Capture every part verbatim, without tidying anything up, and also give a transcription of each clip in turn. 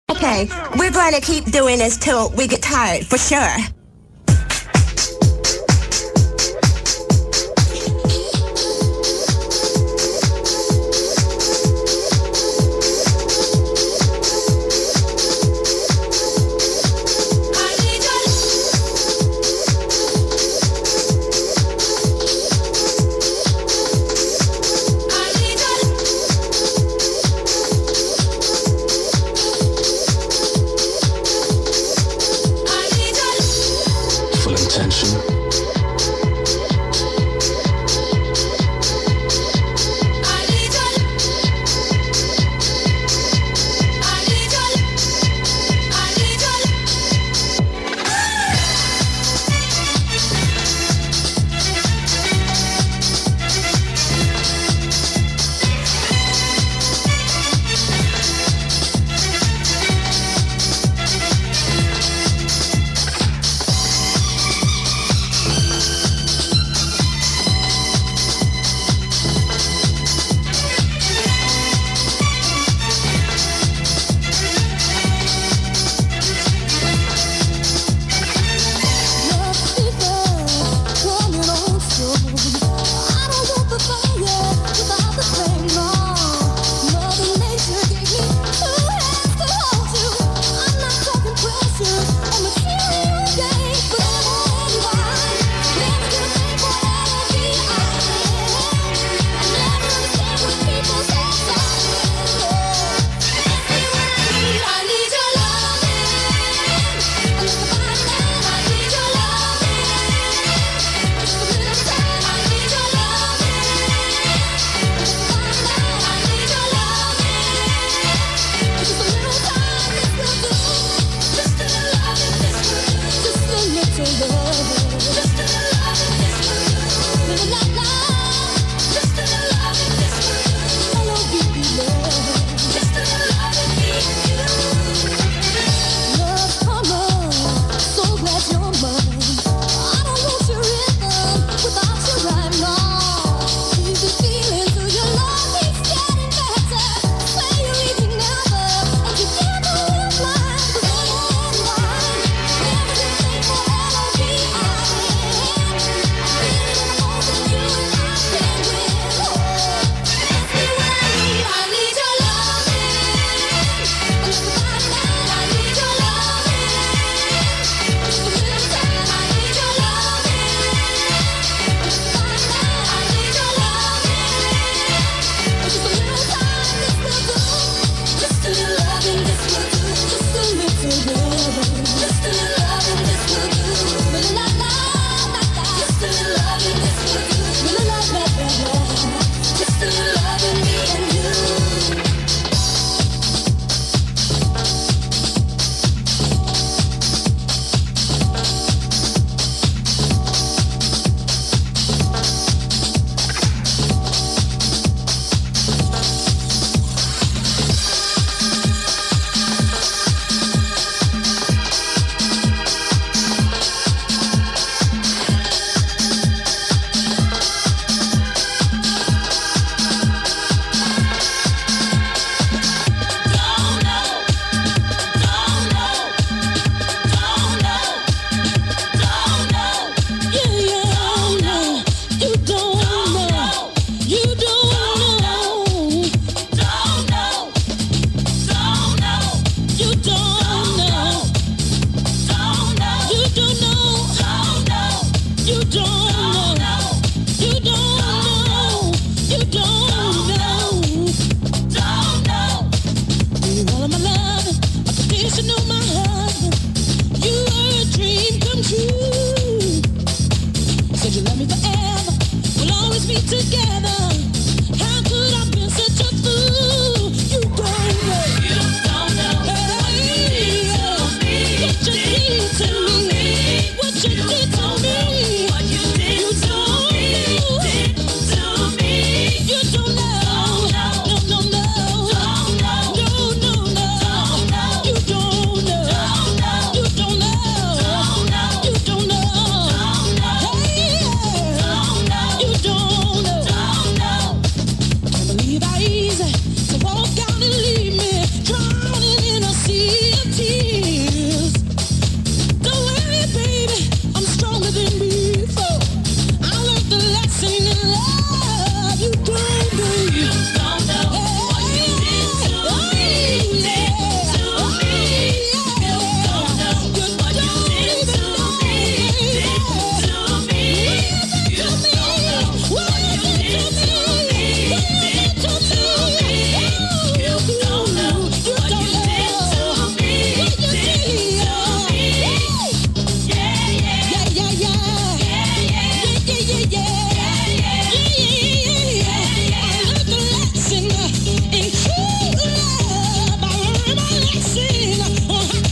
Okay, we're going to keep doing this till we get tired, for sure. No, no, no.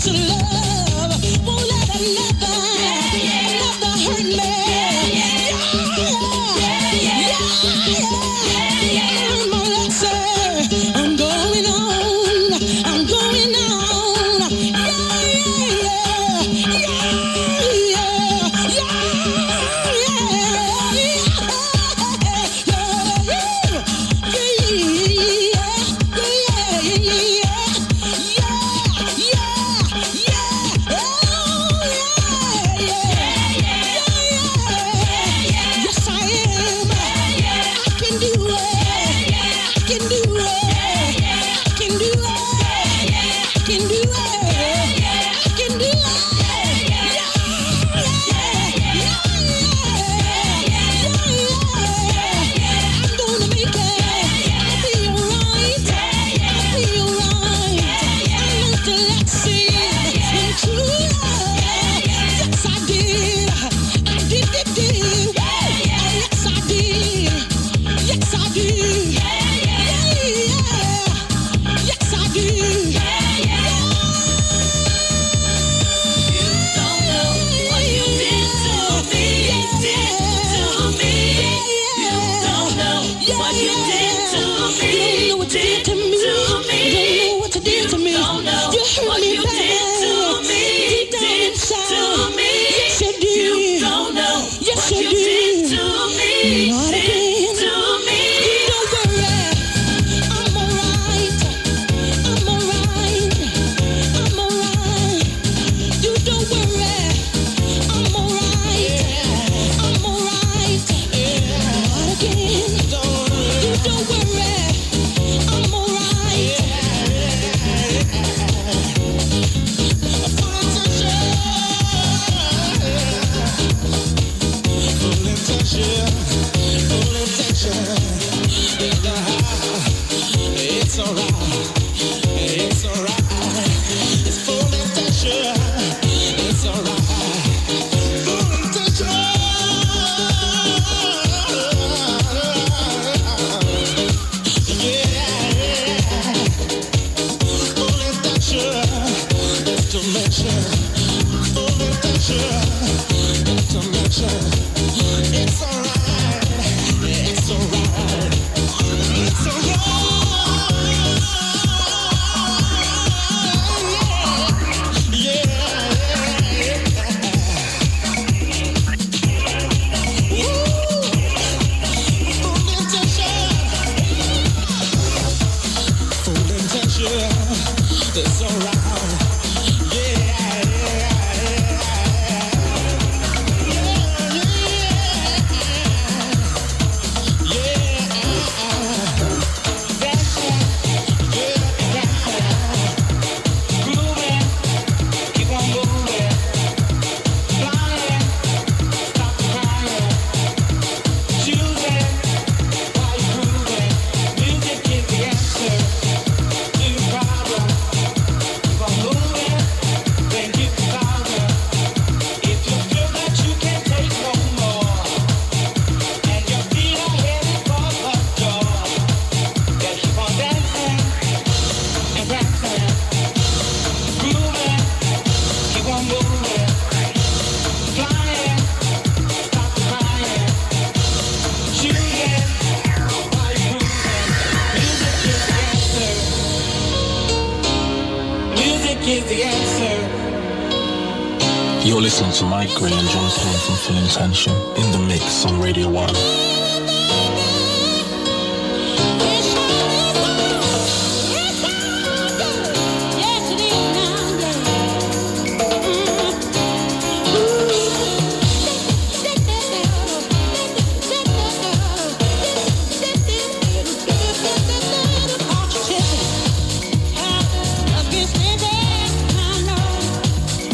You're listening to Mike Gray and John Stone from Full Intention in the mix on Radio One.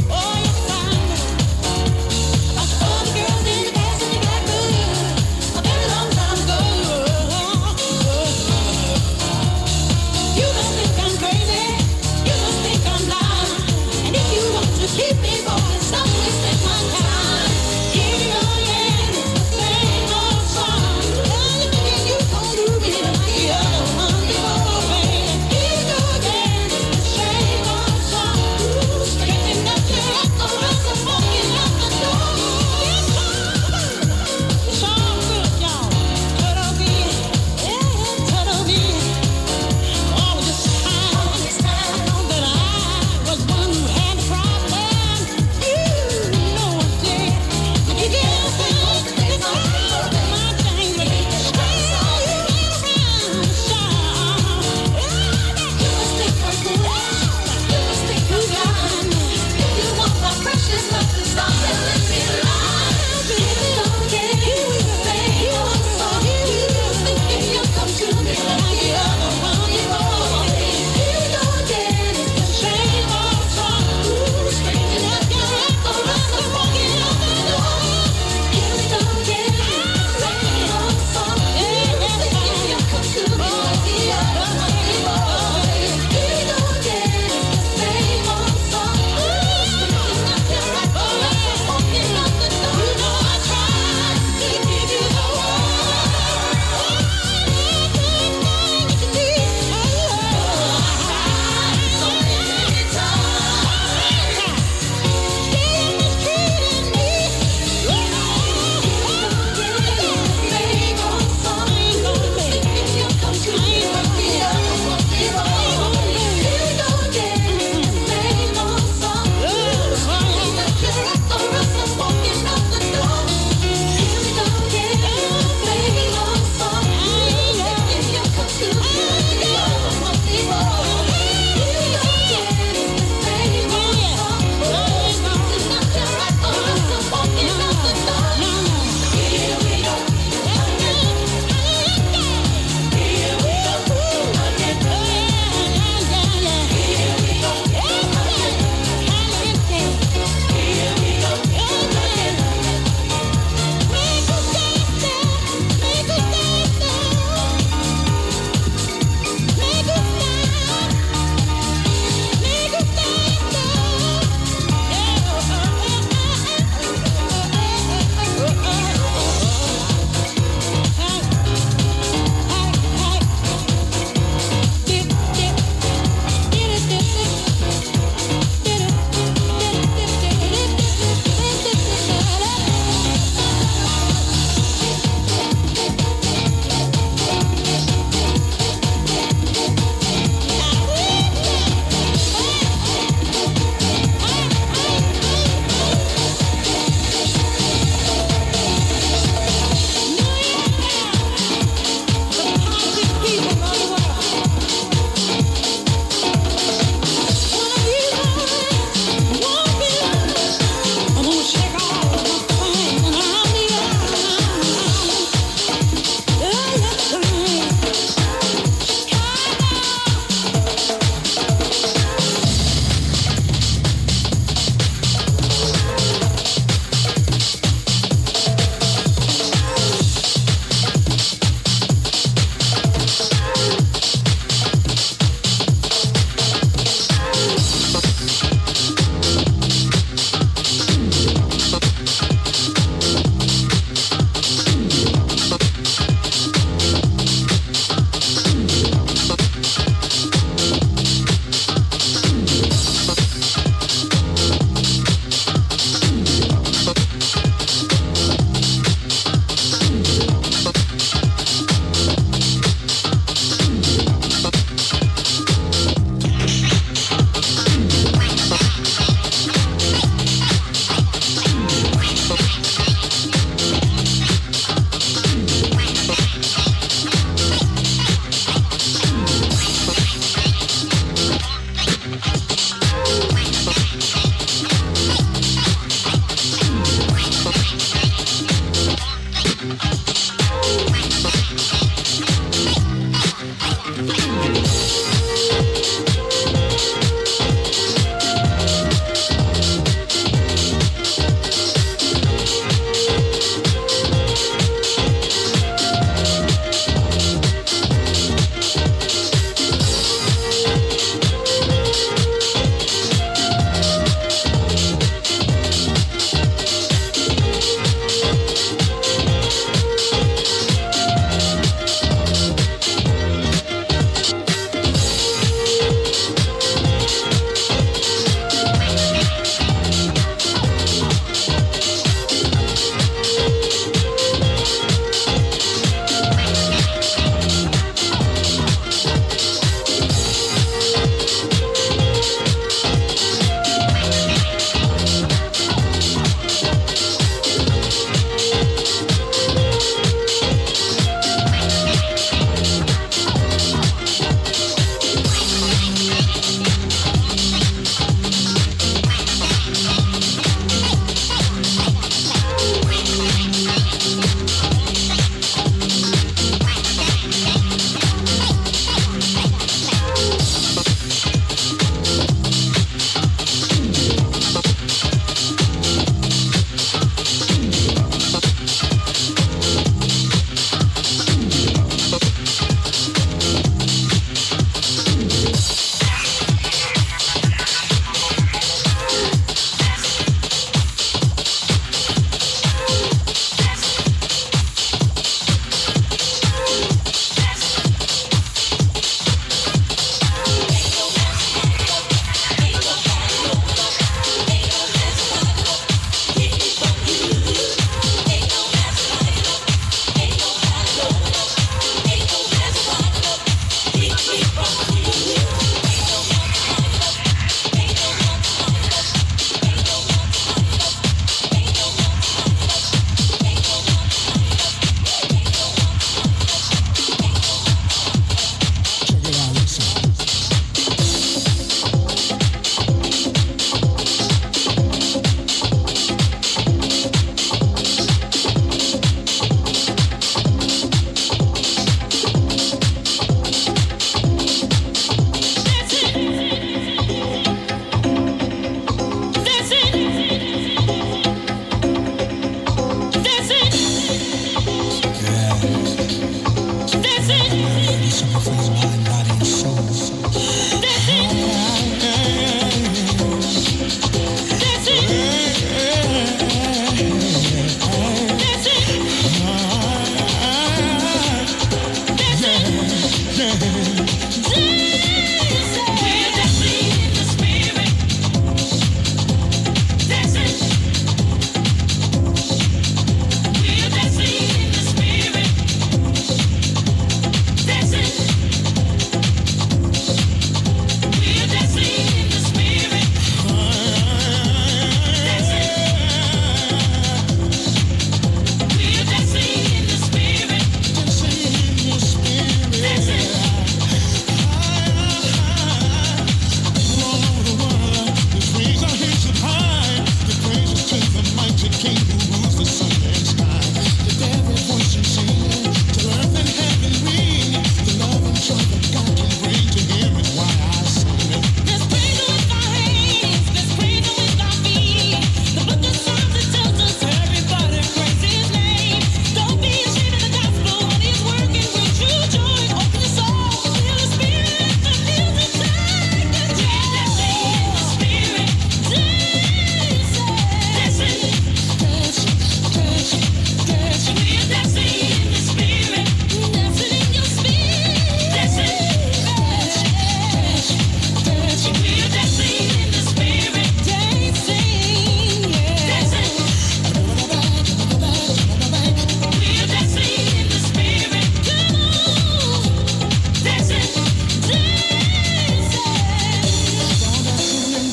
All the girls in the past and you got good.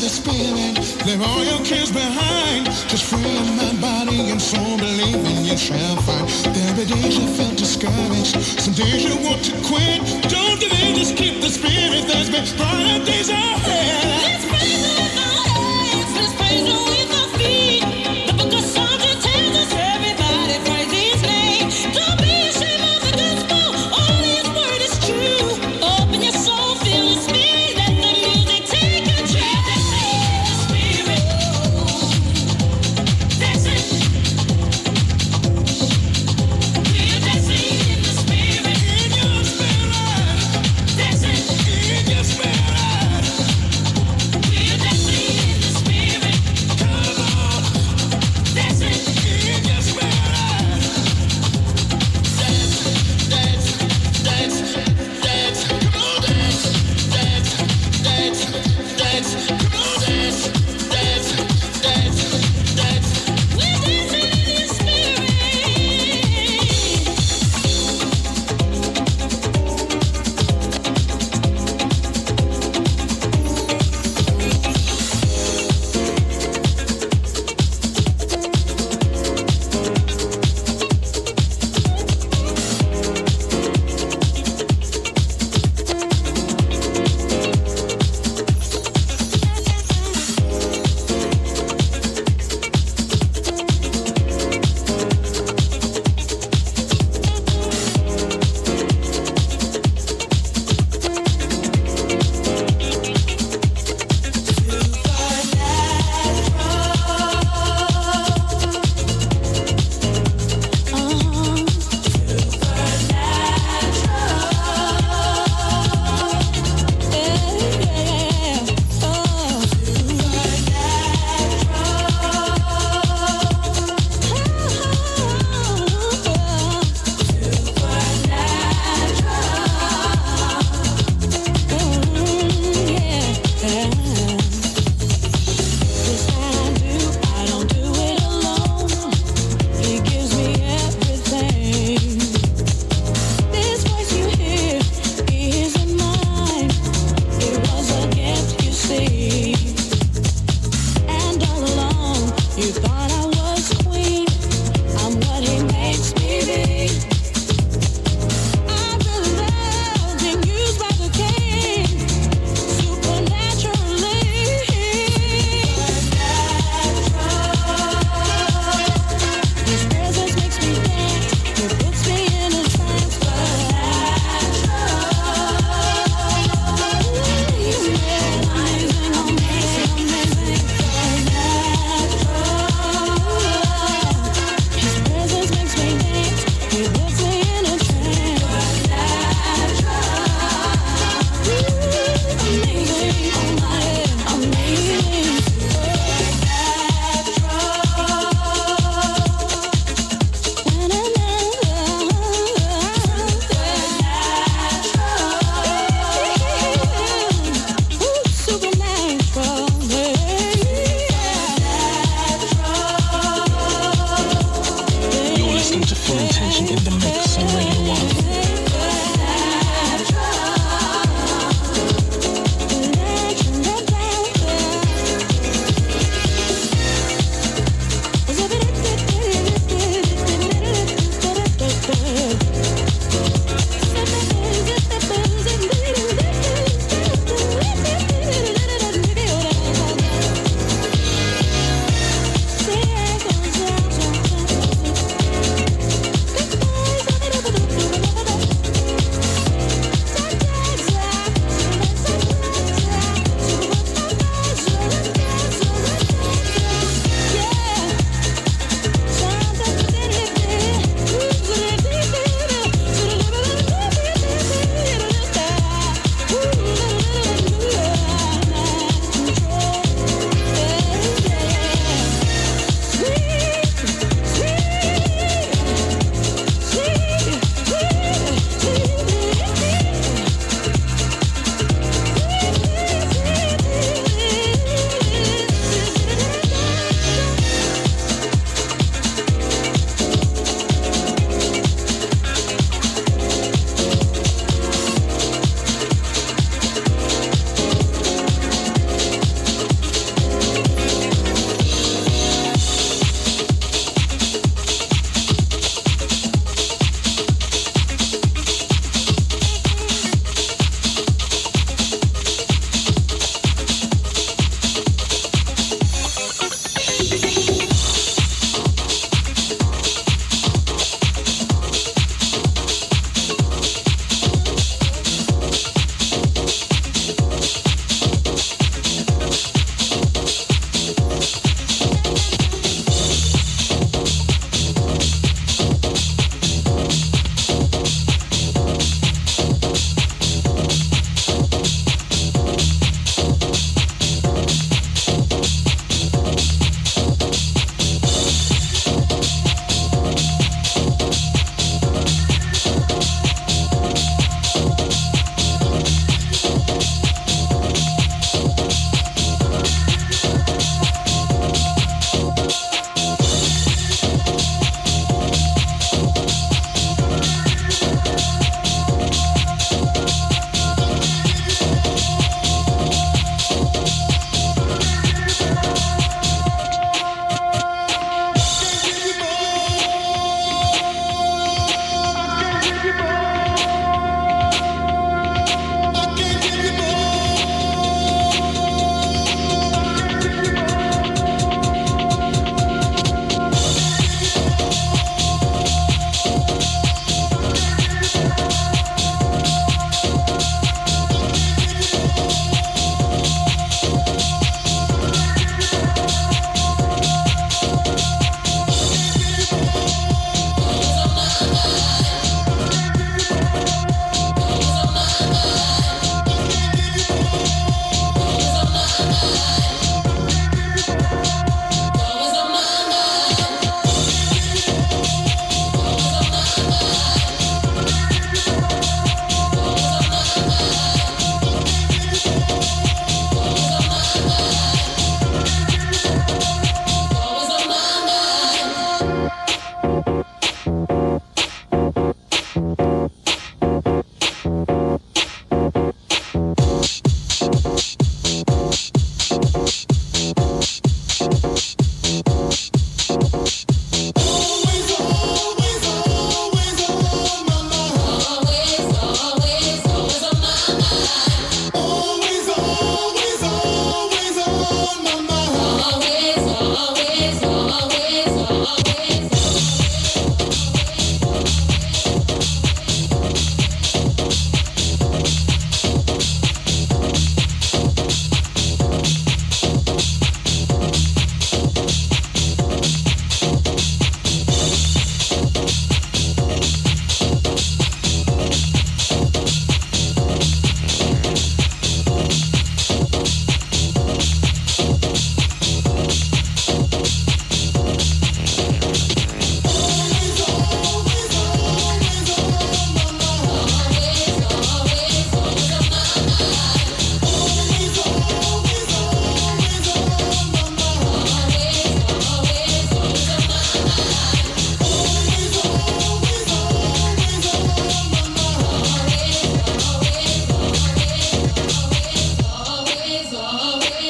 the spirit. Leave all your cares behind. Just free your mind, body, and soul. Believing you shall find. There be days you felt discouraged. Some days you want to quit. Don't give in, just keep the spirit. There's been brighter days ahead. Let's praise Him with our hands. Let's praise Him with our feet. The book of Psalms it tells us everybody praise His name. Don't be ashamed of the gospel. Only His word is true. Open your soul, feel the spirit. Let the music take control. That's it. We're dancing in the spirit. In your spirit. That's it. In your spirit.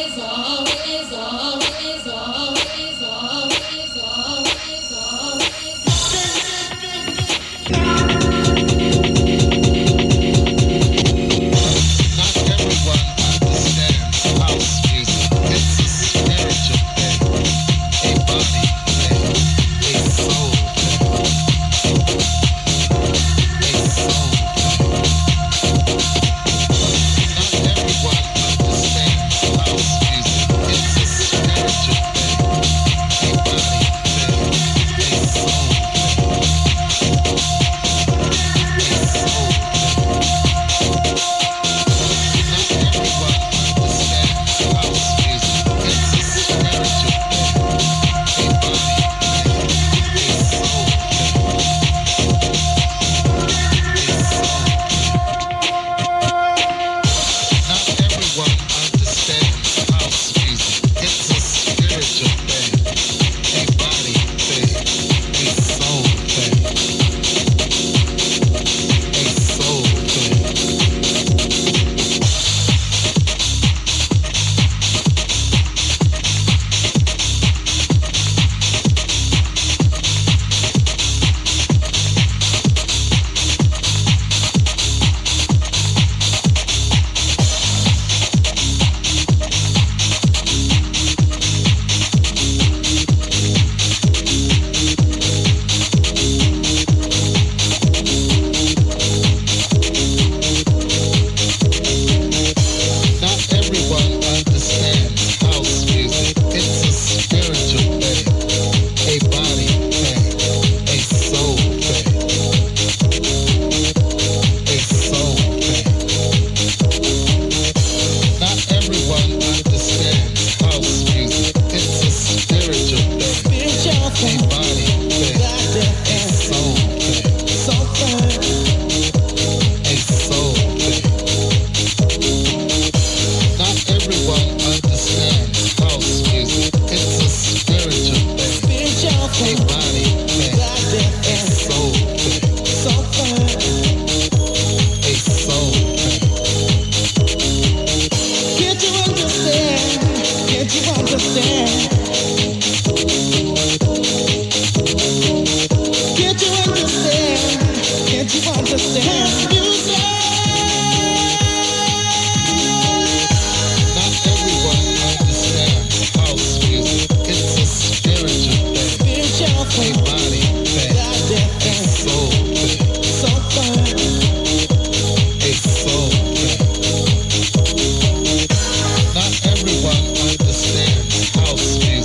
Not everyone understands house music.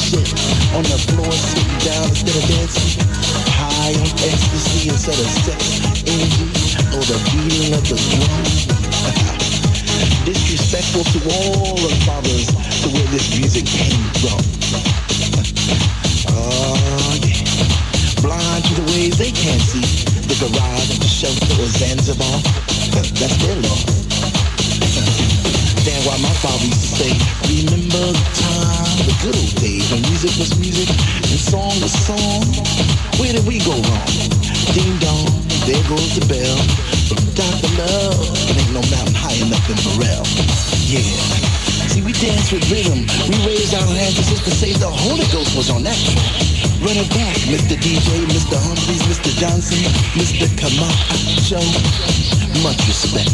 shit. On the floor, sitting down instead of dancing. High on ecstasy instead of sex, energy, or the beating of the drum. Disrespectful to all the fathers to where this music came from. Oh yeah. Blind to the ways they can't see. The garage, the shelter, or Zanzibar. That's their law. That's why my father used to say, remember the time, the good old days when music was music and song was song. Where did we go wrong? Ding dong, there goes the bell. From Doctor Love, it ain't no mountain high enough in Burrell. Yeah. See, we dance with rhythm. We raised our hands just to say the Holy Ghost was on that track. Run it back, Mister D J, Mister Humphries, Mister Johnson, Mister Camacho. Much respect.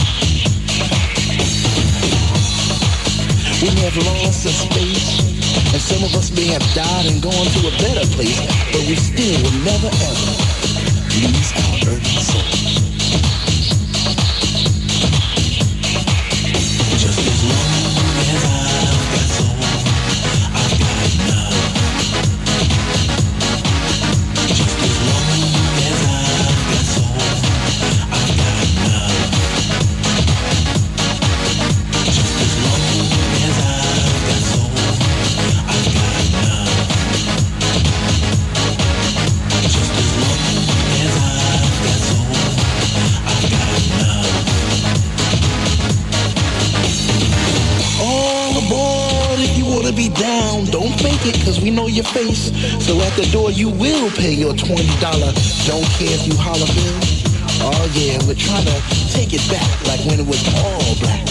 We may have lost some space, and some of us may have died and gone to a better place, but we still will never ever lose our urban soul. Just as long as I've got soul, I've got enough. Just as long as I've got soul, I've got enough. Just as long as I've got soul, I've got enough. Just as long as I've got soul, I've got enough. All aboard if you wanna be down. Don't fake it, cause we know your face. So at the door you will pay your twenty dollars. Don't care if you holler bill. Oh yeah, we're trying to take it back like when it was all black.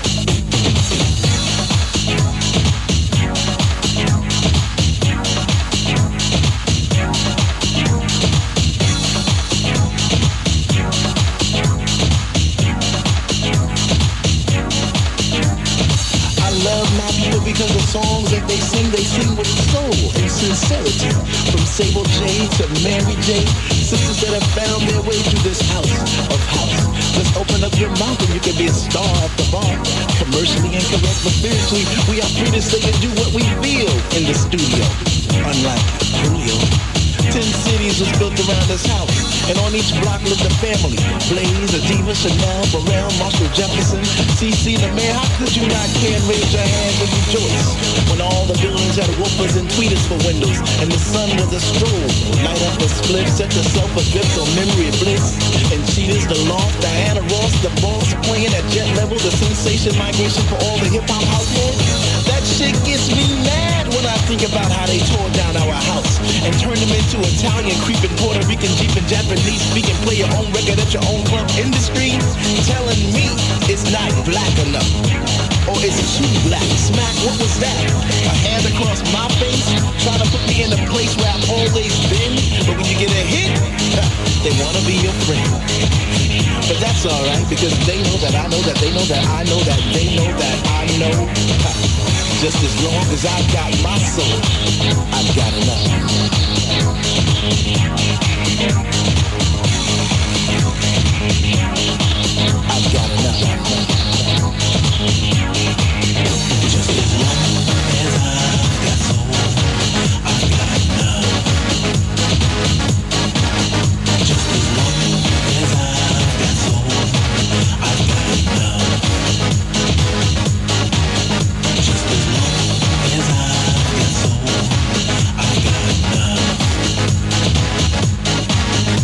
Because the songs that they sing, they sing with soul and sincerity. From Sable J to Mary J, sisters that have found their way through this house of house. Just open up your mouth and you can be a star at the bar. Commercially incorrect, but spiritually, we are free to say and do what we feel in the studio. Unlike Julio. Ten cities was built around this house, and on each block lived a family. Blaze, Adiva, Chanel, Burrell, Marshall Jefferson, C C, the mayor. How could you not care and raise your hand and rejoice when all the buildings had woofers and tweeters for windows, and the sun was a strobe? Light up a split, set yourself adrift on memory of bliss. And Cheetah's the loft, Diana Ross, the boss, playing at jet level, the sensation migration for all the hip hop households. That shit gets me mad when I think about how they tore down our house and turned them into Italian, creeping, Puerto Rican, Jeep, and Japanese speaking. Play your own record at your own club industry, telling me it's not black enough, or it's too black. Smack, what was that? A hand across my face, trying to put me in the place where I've always been. But when you get a hit, they wanna be your friend. But that's alright, because they know that I know that they know that I know that they know that I know. Just as long as I've got my soul, I've got enough. I've got enough. Just as long as I've got soul, I've got enough. Just as long as I've got soul, I've got enough. Just as long as I've got soul, I've got enough.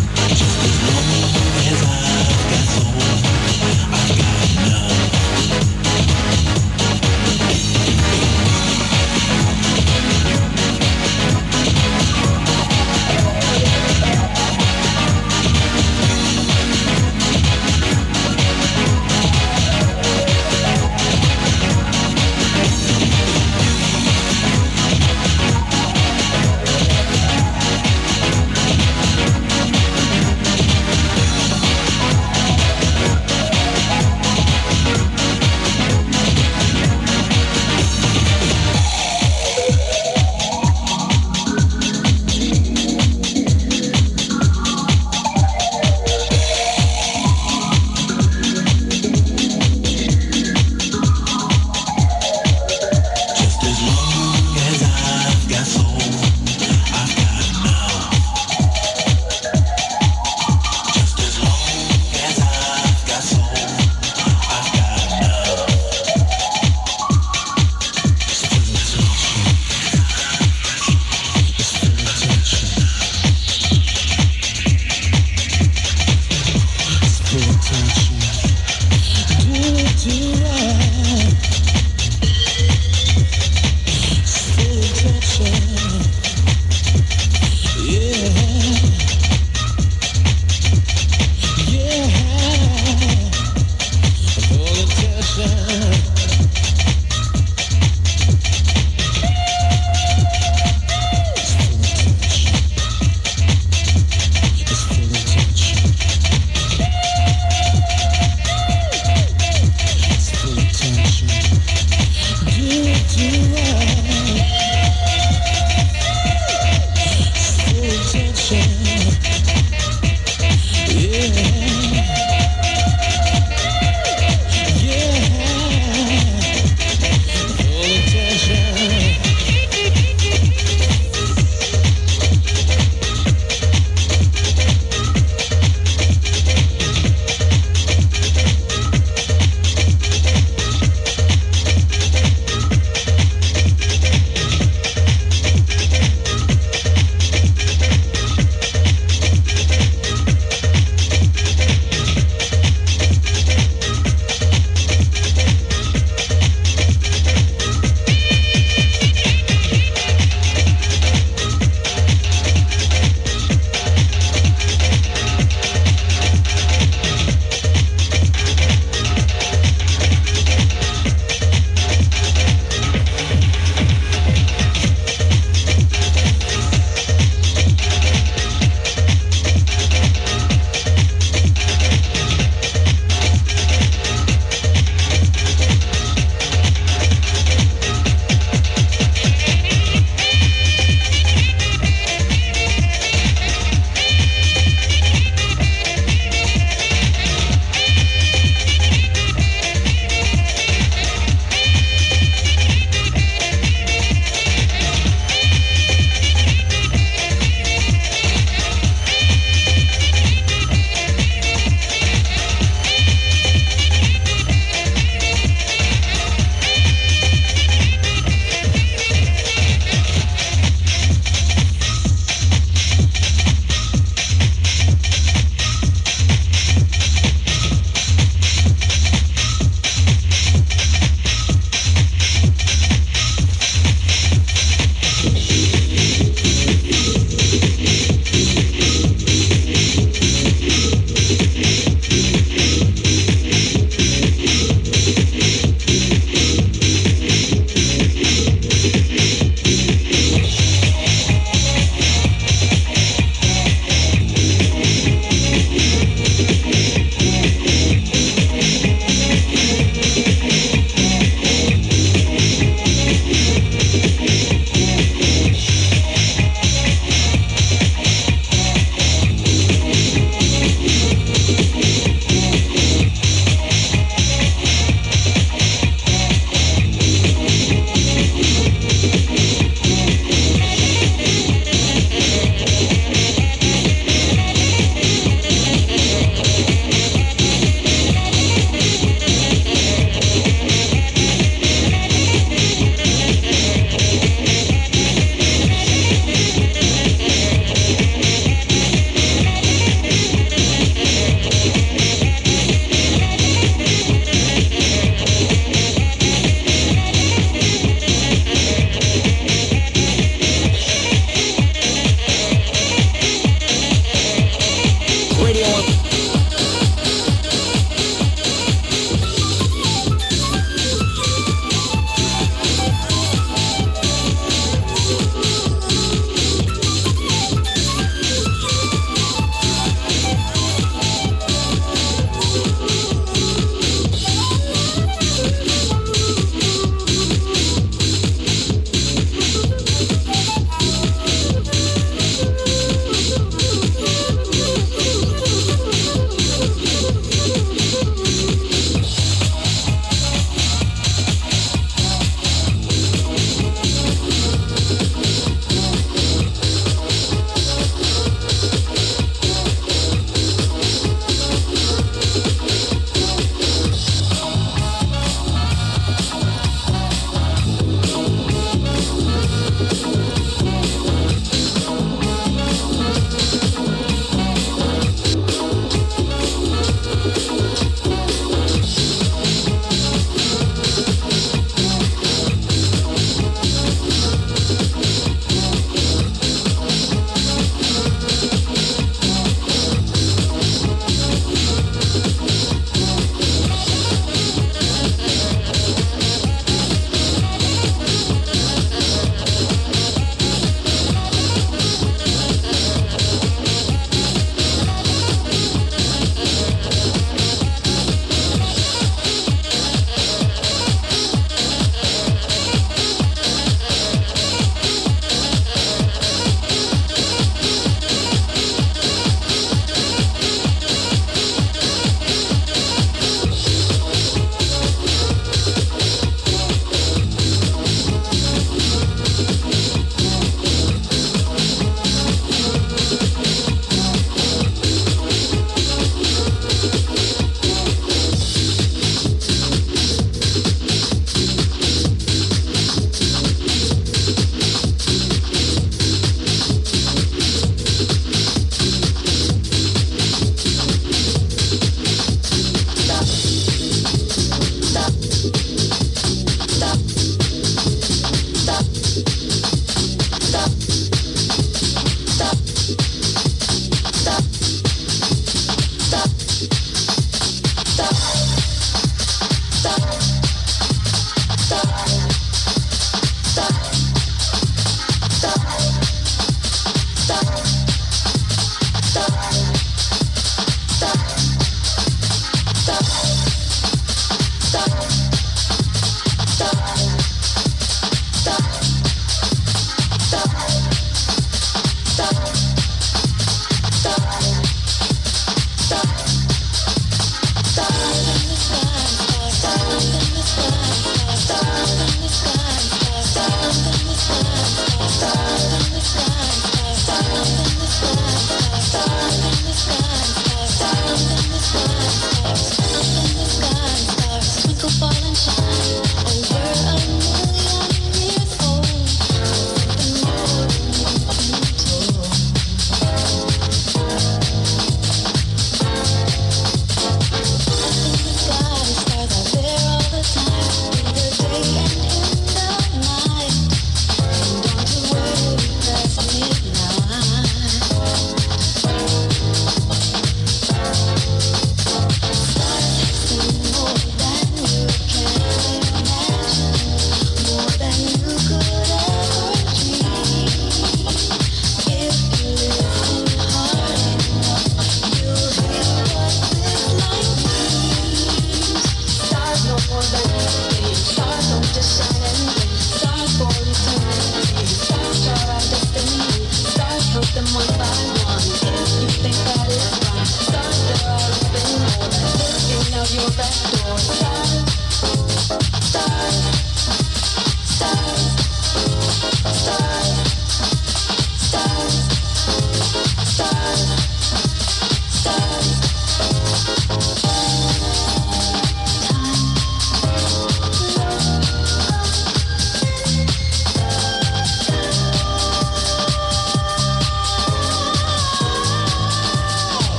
Yeah.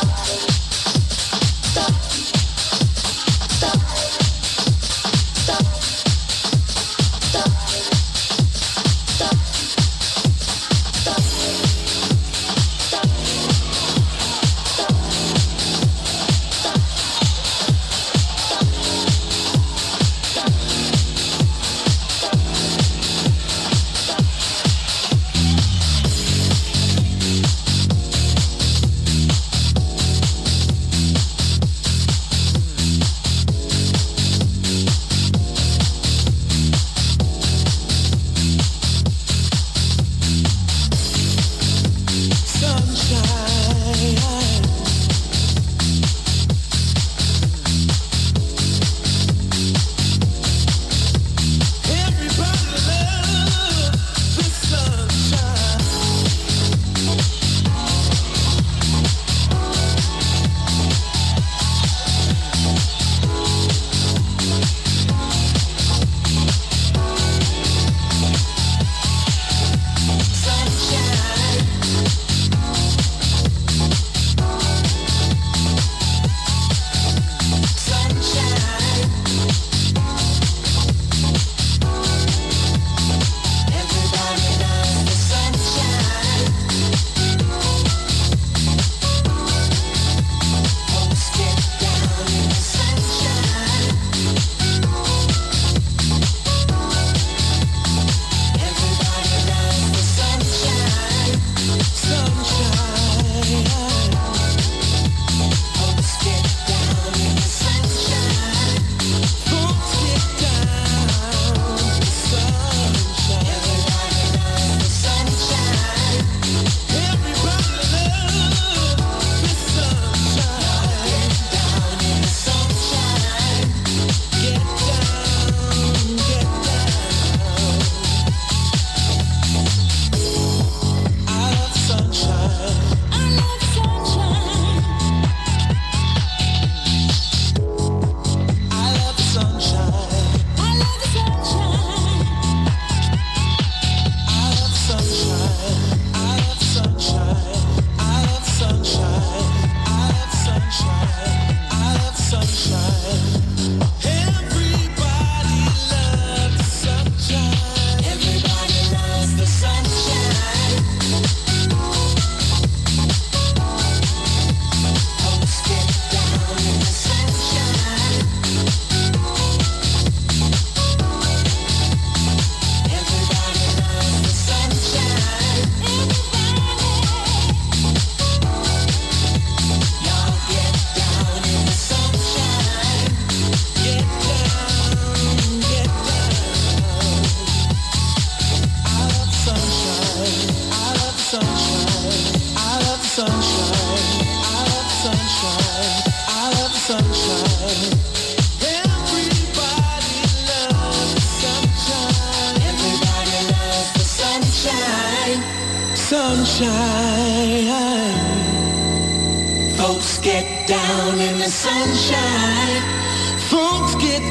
sunshine. Folks get down in the sunshine. Folks get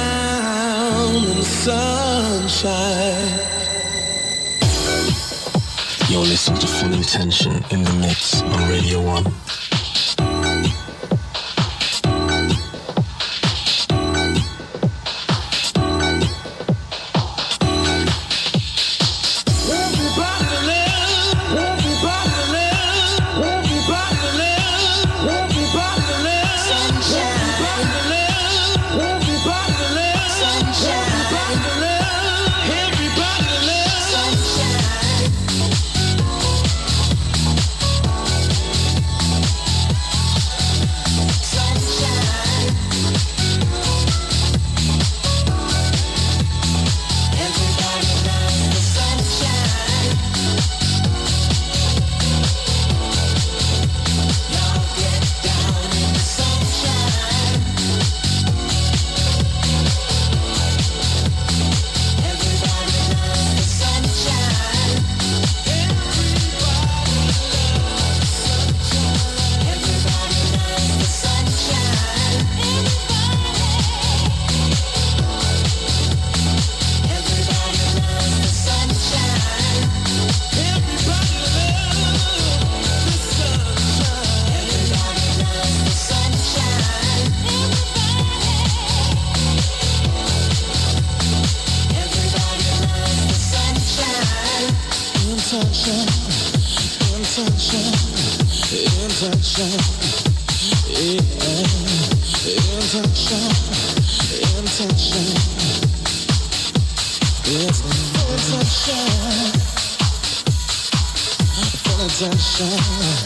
down in the sunshine. You're listening to Full Intention in the Mix on Radio One. Intention, yeah, intention, intention, yes, intention, full intention.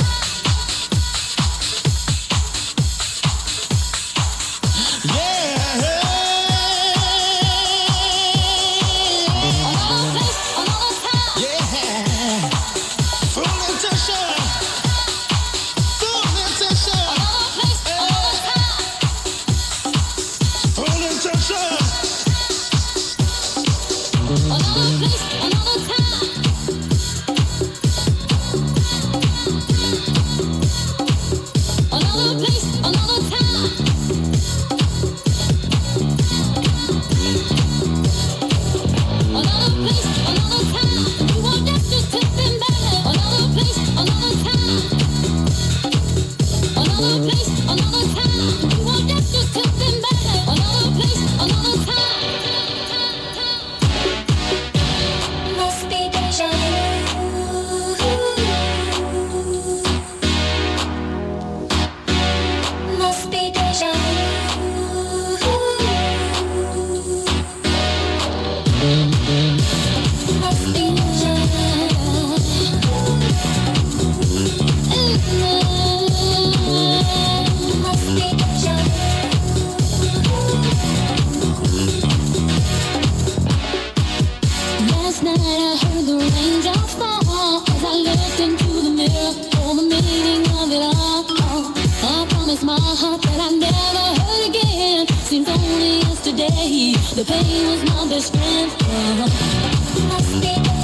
The pain was my best friend. Must be the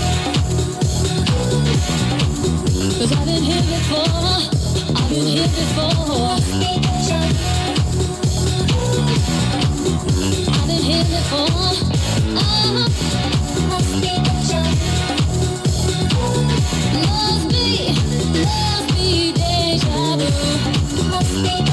cause I've been here before. I've been here before. Must be the I've been here before. Uh-huh. Must be the Must be, must be deja vu. Must be the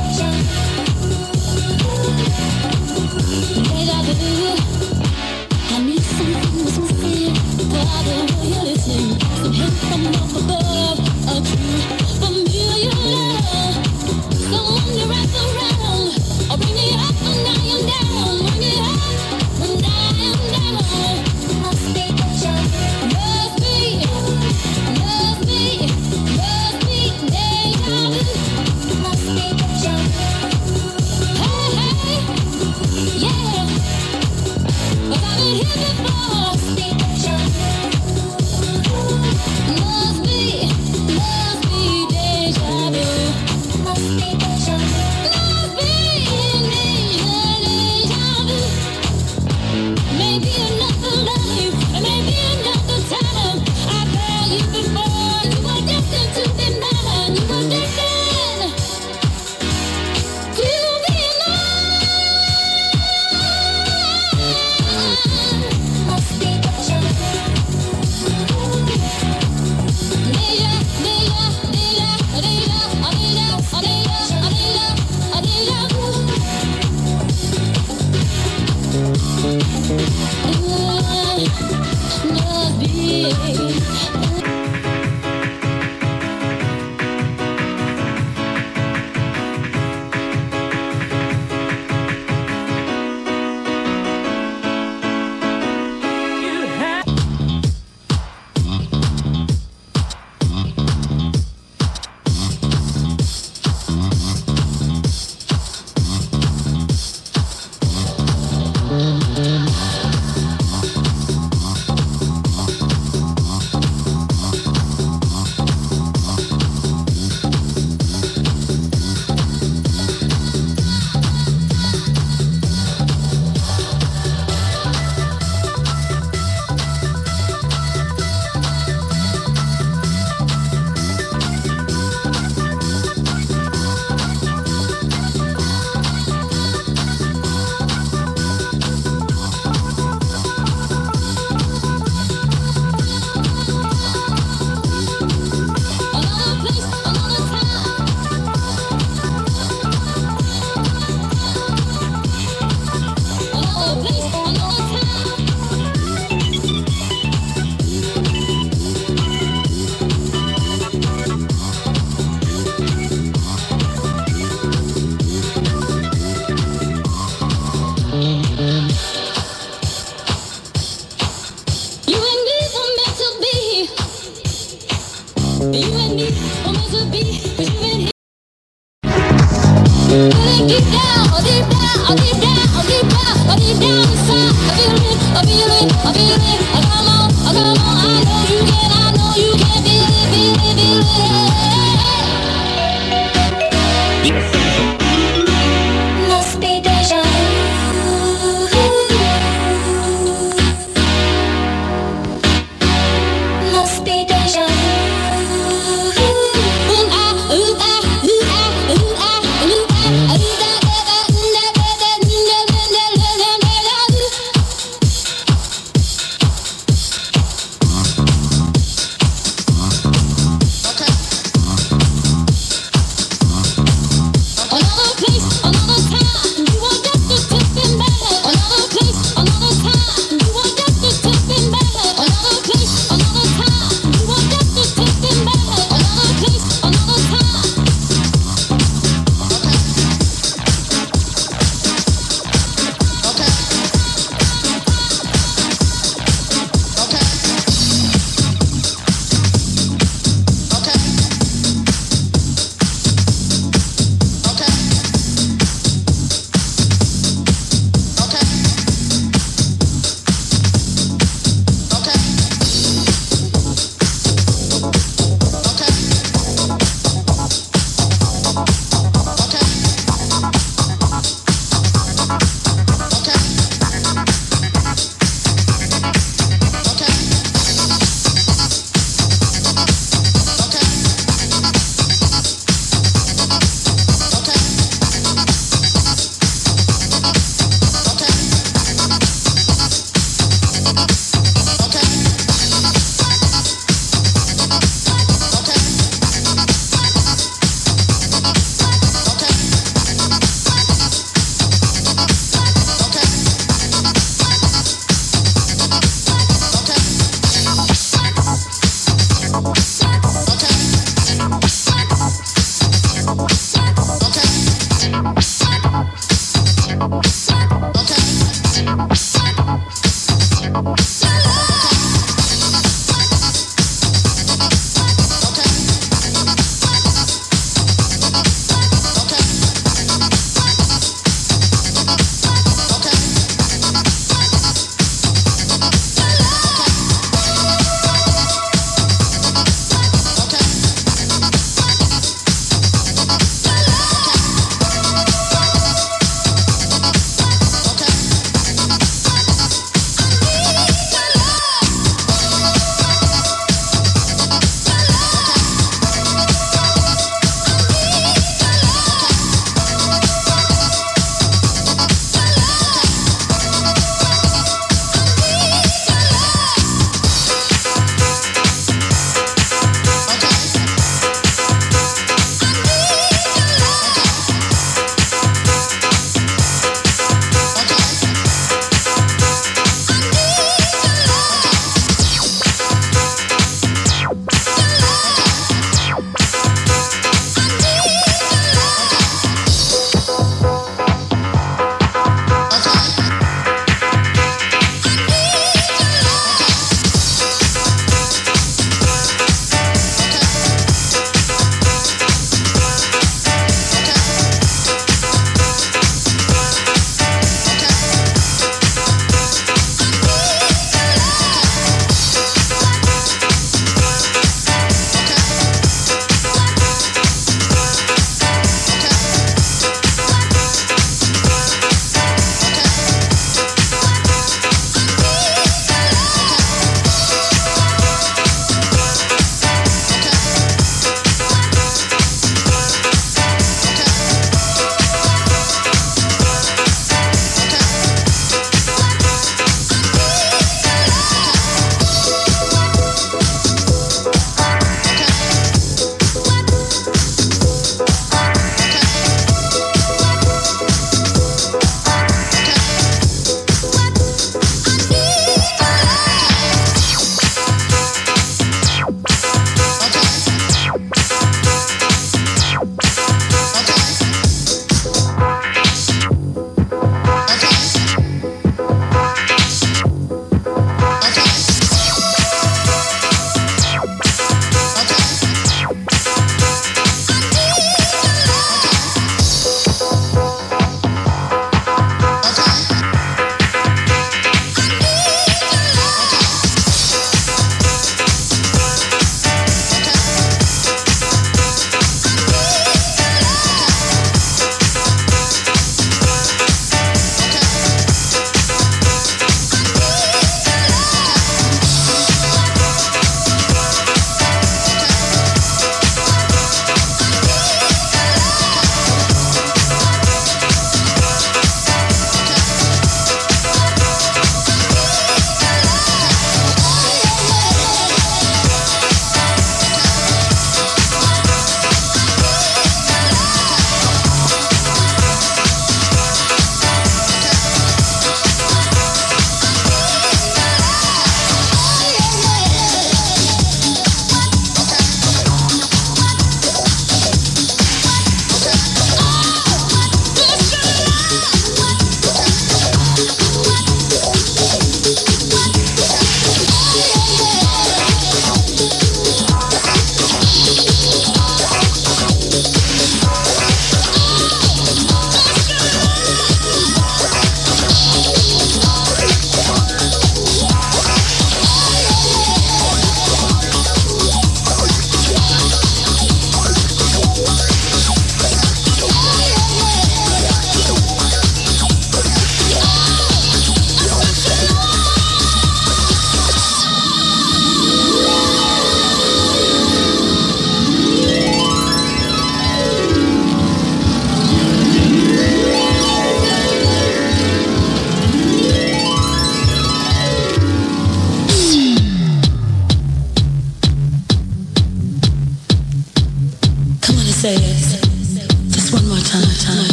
I knew something was missing, but I don't know you're listening. Some hint from up above, a true familiar love. Someone to wrap around, or bring me up when I am down. Bring it up when I am down. Must be the must be, must be, must be deja vu. Must be the hey, hey, yeah. But I've been here before. Must be the Must be, must be deja vu. Must be the deep down, deep down, deep down, deep down, deep down inside. I feel it, I feel it, I feel it. Come on, come on, I know you can, I know you can feel it, feel it, feel it. Must be deja vu. Must be deja vu. Ooh ah, ooh ah, ooh ah, ooh ah, ooh ah, ooh da da da da da da da da da da da.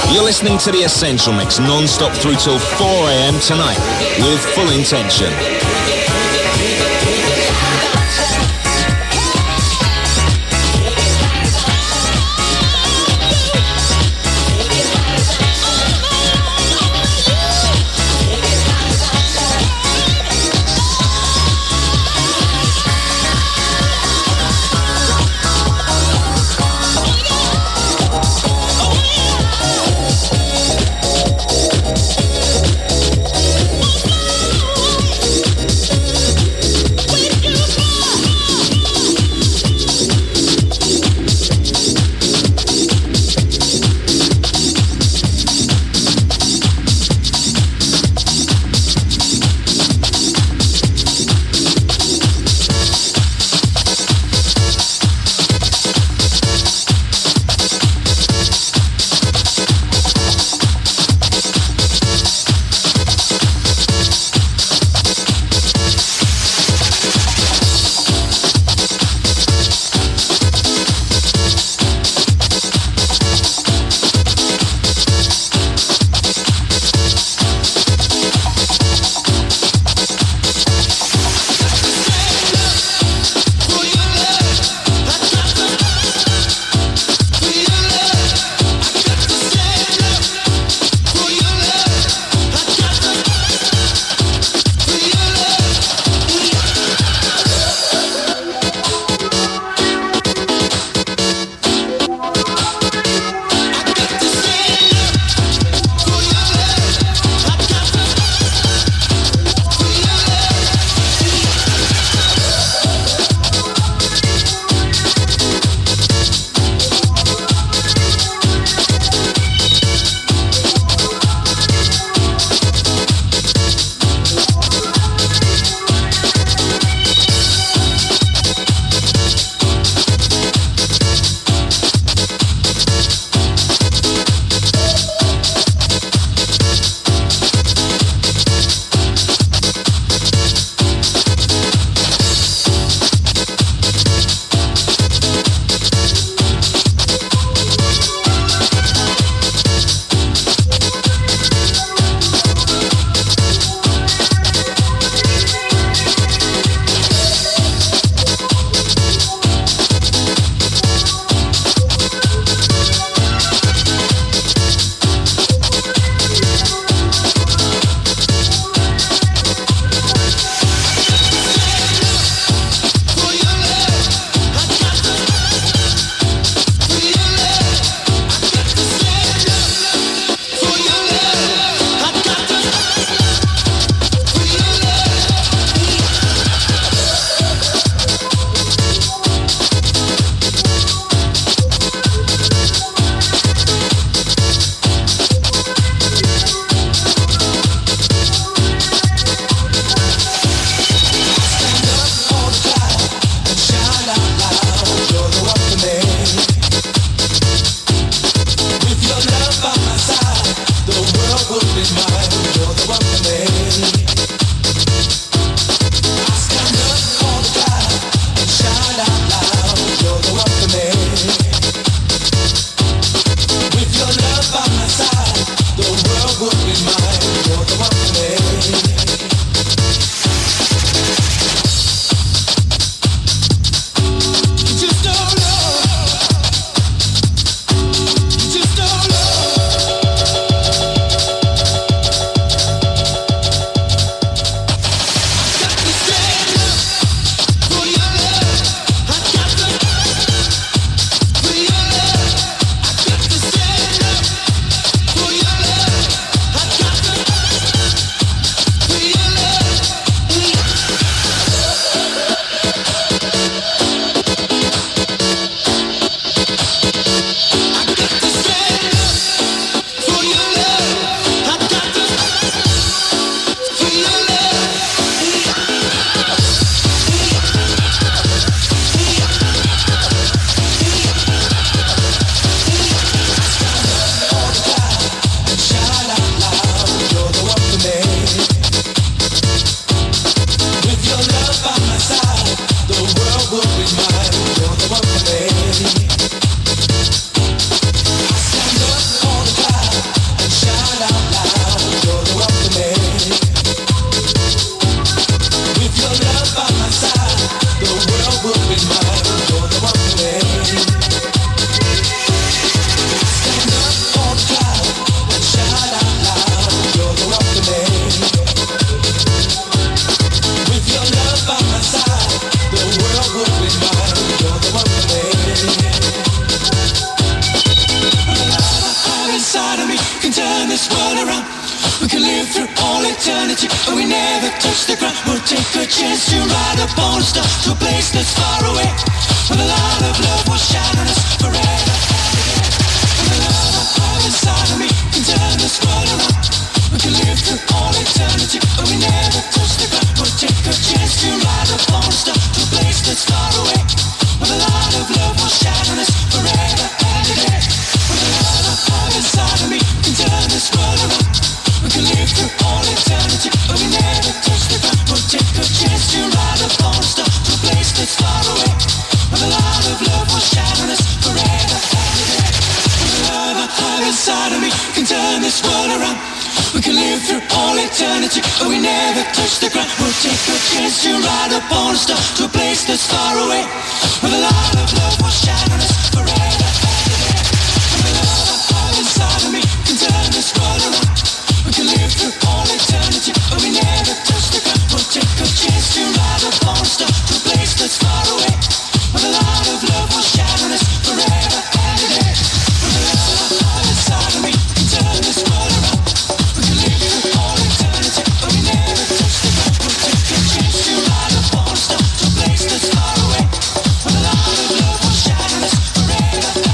You're listening to The Essential Mix non-stop through till four a.m. tonight with Full Intention. Wait. We can live through all eternity, but we never touch the ground. We'll take a chance to ride upon a star to a place that's far away, where the light of love will shine on us forever and again. And the love I have inside of me can turn this world around. We can live through all eternity, but we never touch the ground. We'll take a chance to ride upon a star to a place that's far away, where the light of love will shine on us forever and again. When the love I have inside of me can turn this world around. We can live through all eternity, but we never touch the ground. We'll take a chance to ride upon a star to a place that's far away, where the light of love will shine on us forever and again. When the love I have inside of me can turn this world around. We can live through all eternity, but we never touch the ground. We'll take a chance to ride upon a star to a place that's far away, where the light of love will shine on us forever and again. When the love I have inside of me can turn this world around. We can live through all eternity, but we never touch the ground. We'll take a chance to ride upon a star to a place that's far away, where the light of love will shine on us forever and again. When the love I have inside of me can turn this world around. We can live through all eternity, but we never touch the ground. We'll take a chance to ride upon a star to a place that's far away, where the light of love will shine on us forever.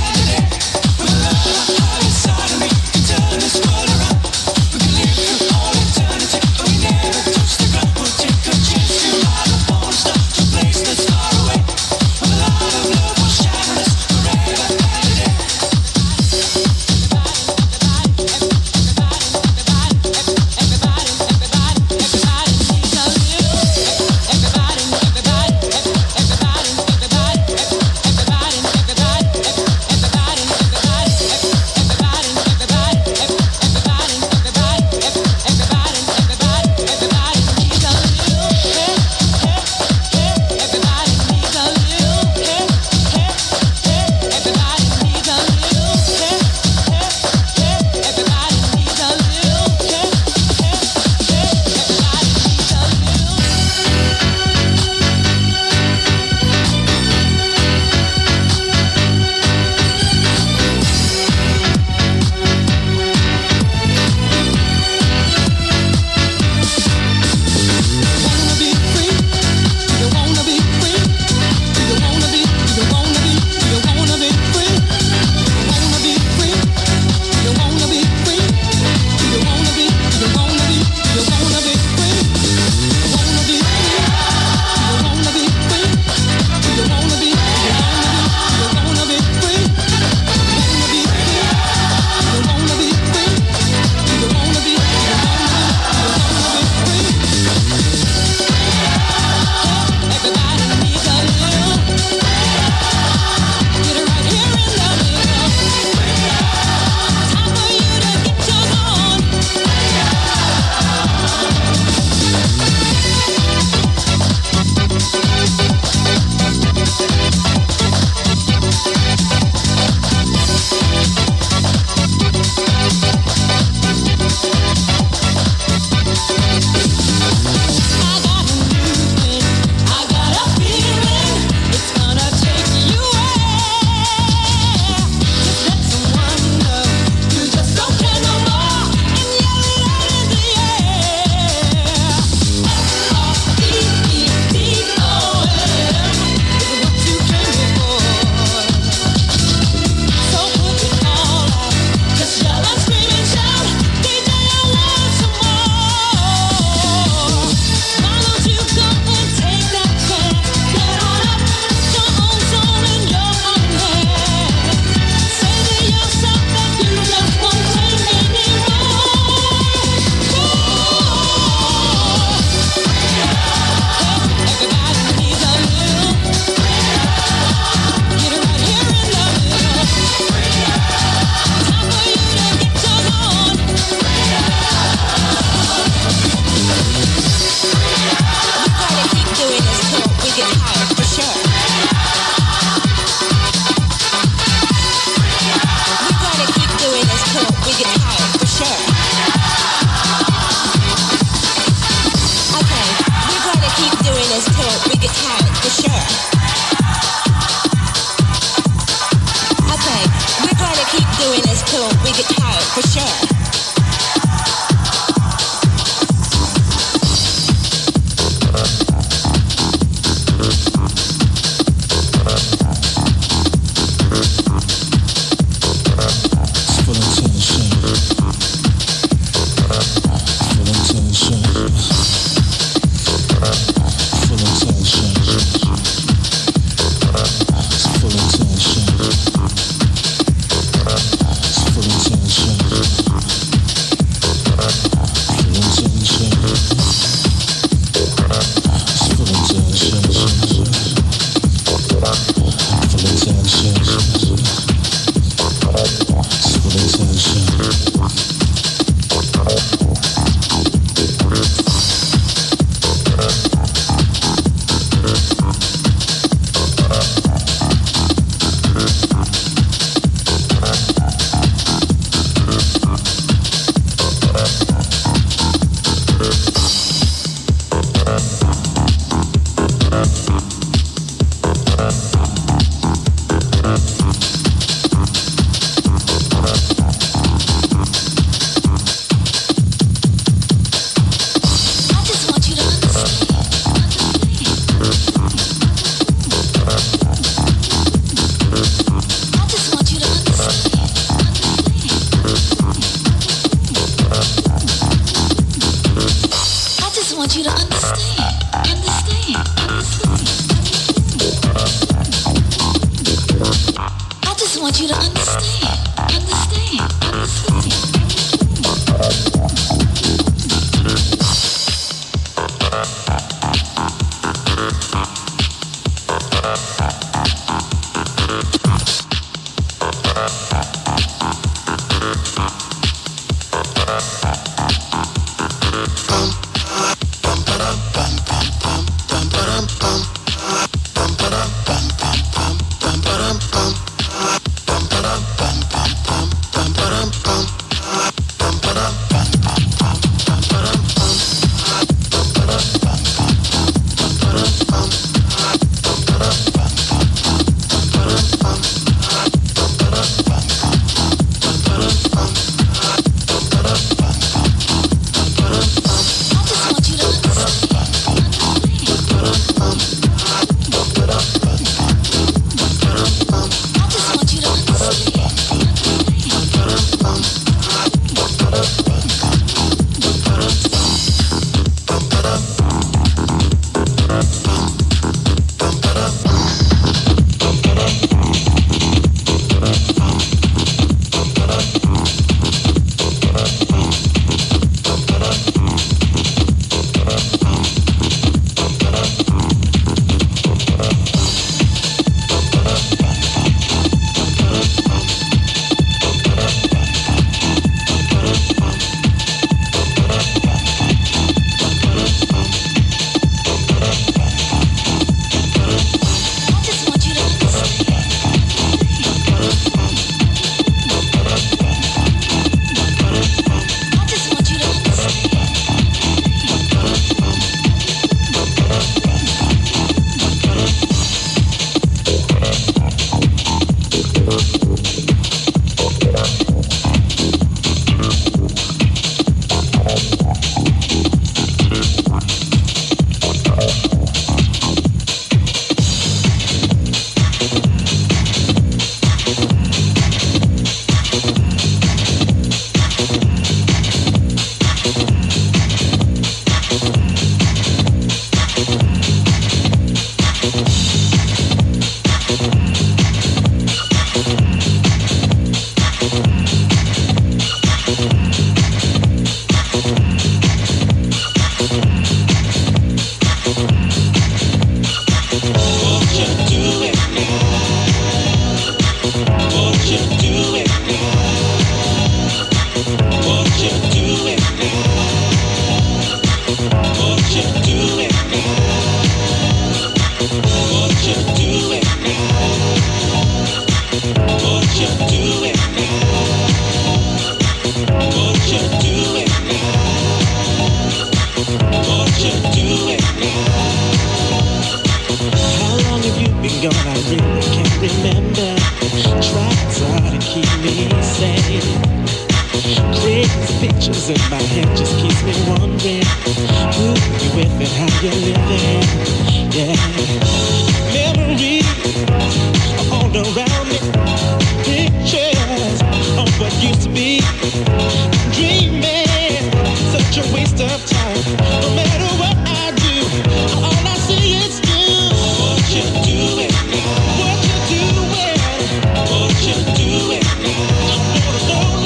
What you doing? I wanna know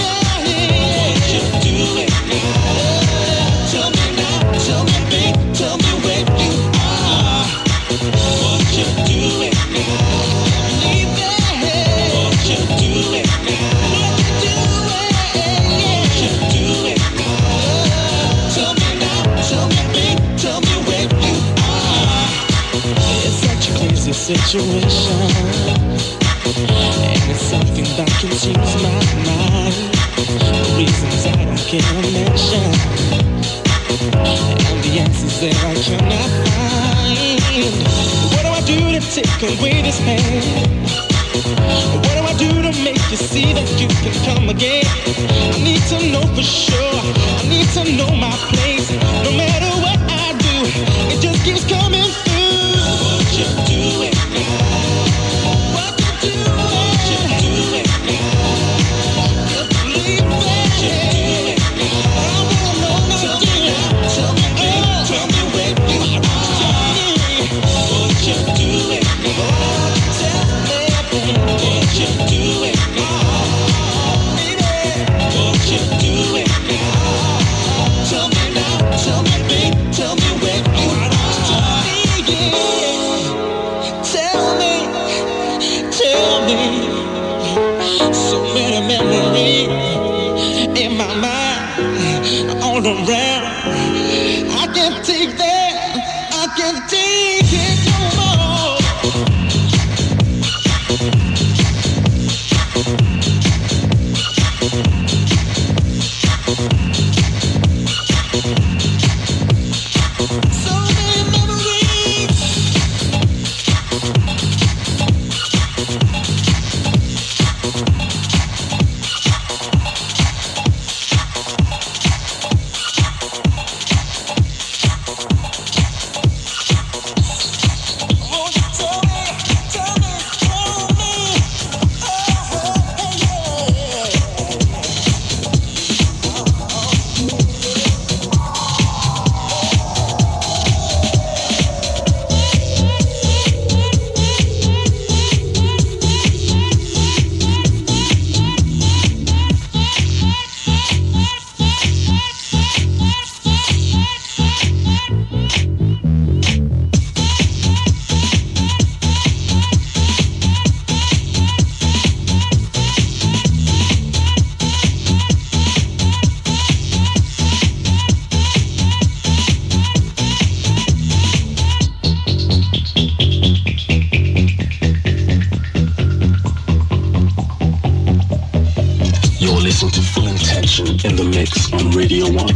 situation, and it's something that consumes my mind. Reasons I don't care to mention, and the answers that I cannot find. What do I do to take away this pain? What do I do to make you see that you can come again? I need to know for sure. I need to know my place. No matter what I do, it just keeps coming through. What you doing now? What you doing? What you doing now? Believe me. What you doing now? I wanna know what you're doing. Tell me, baby, tell me where you are. What you doing now? Tell me. What you doing now, baby? What you doing now? Tell me now, tell me, babe, tell me where you are. Tell me, tell me. So many memories in my mind, all around. I can't take that, I can't take it no more. In the mix on Radio One.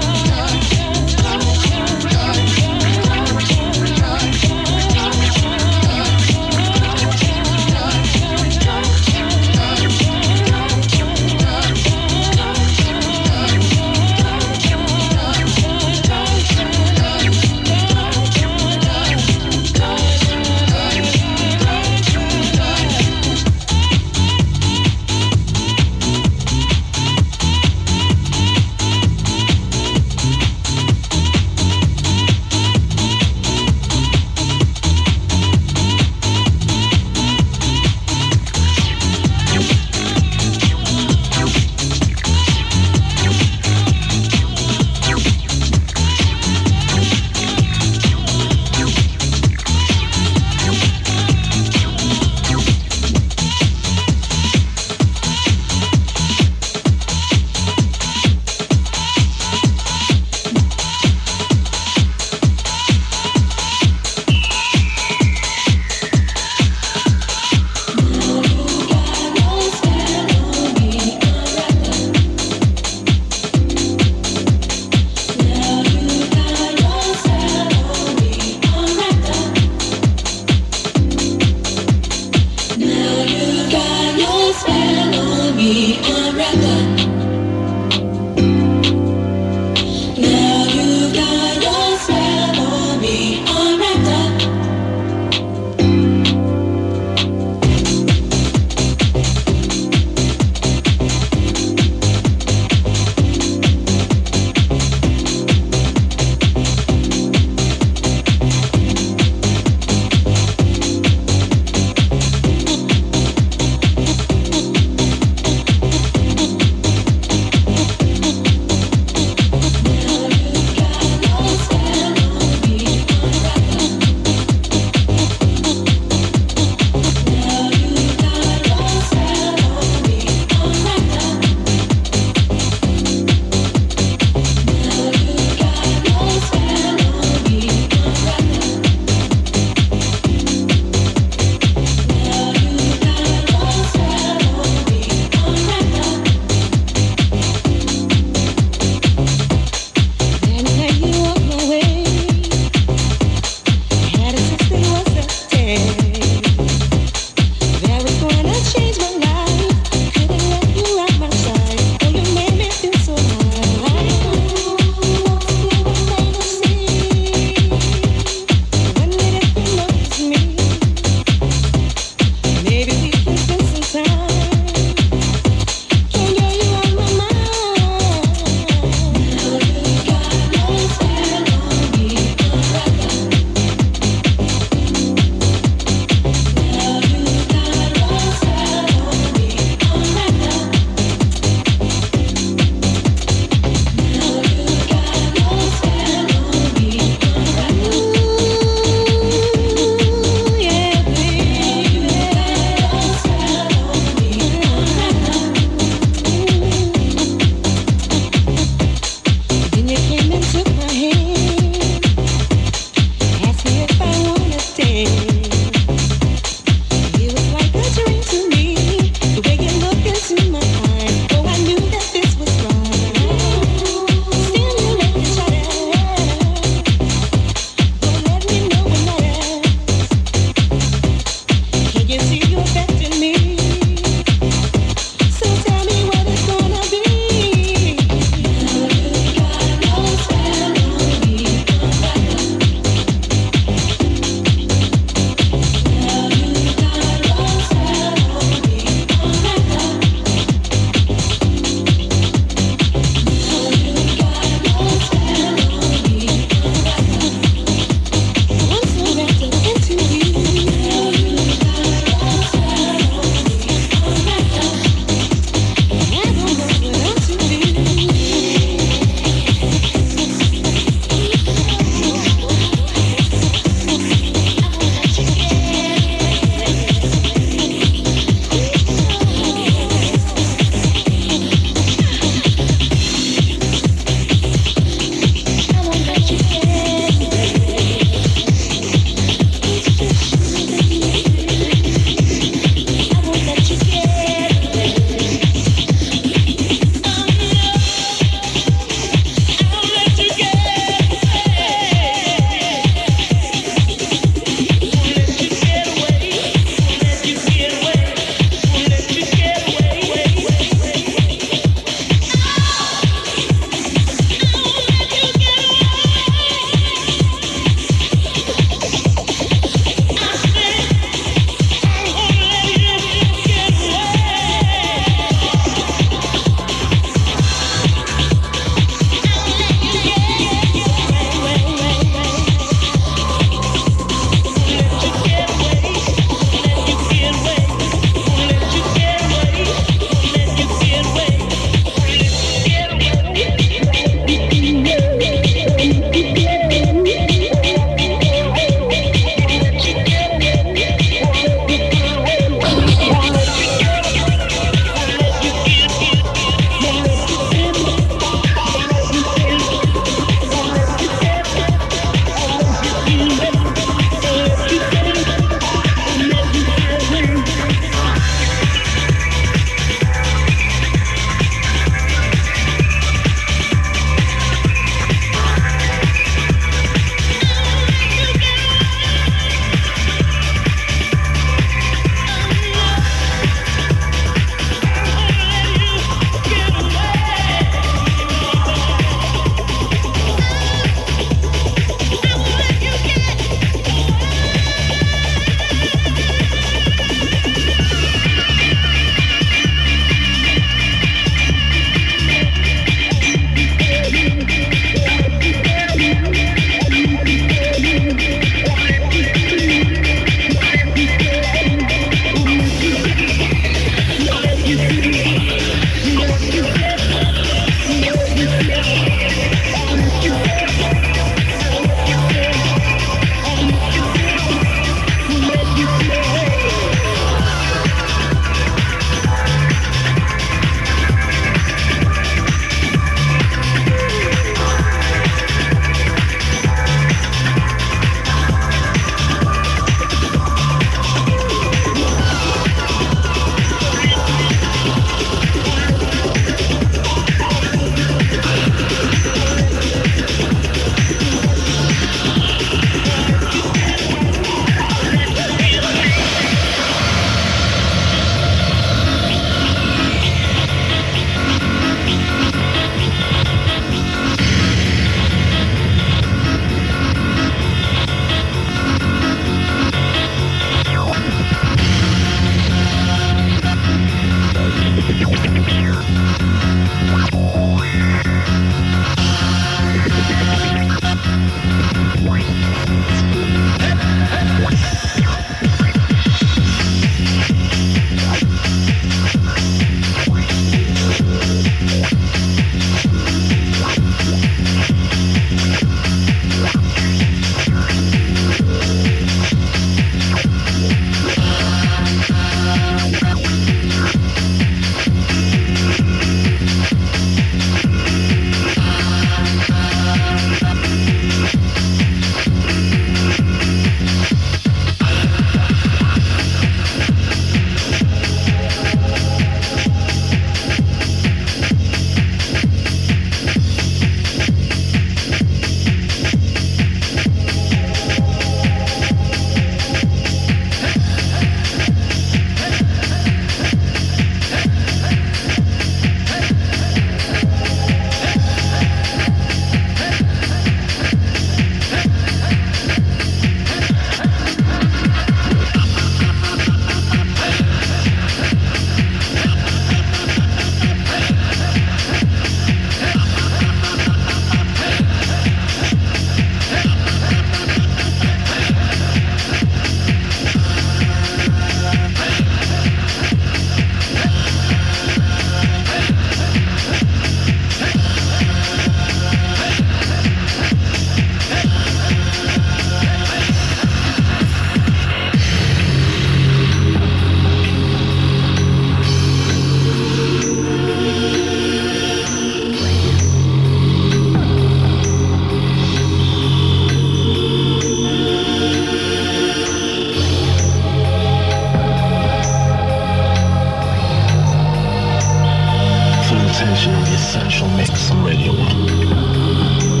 Essential Mix on Radio one.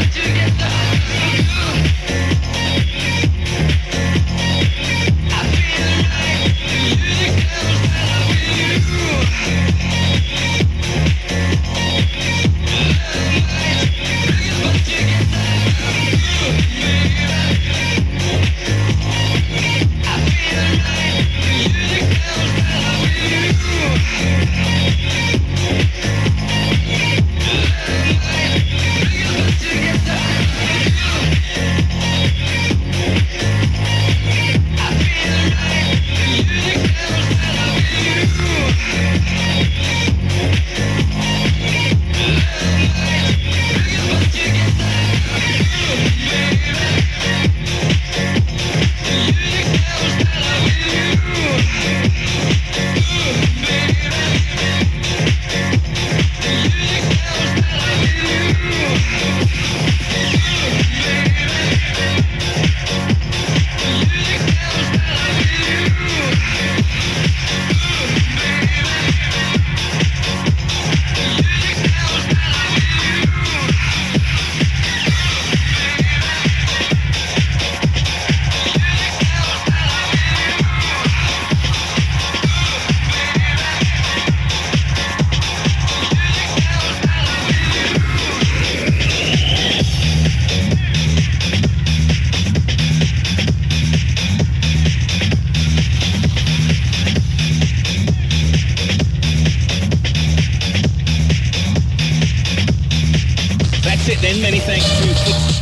Many thanks to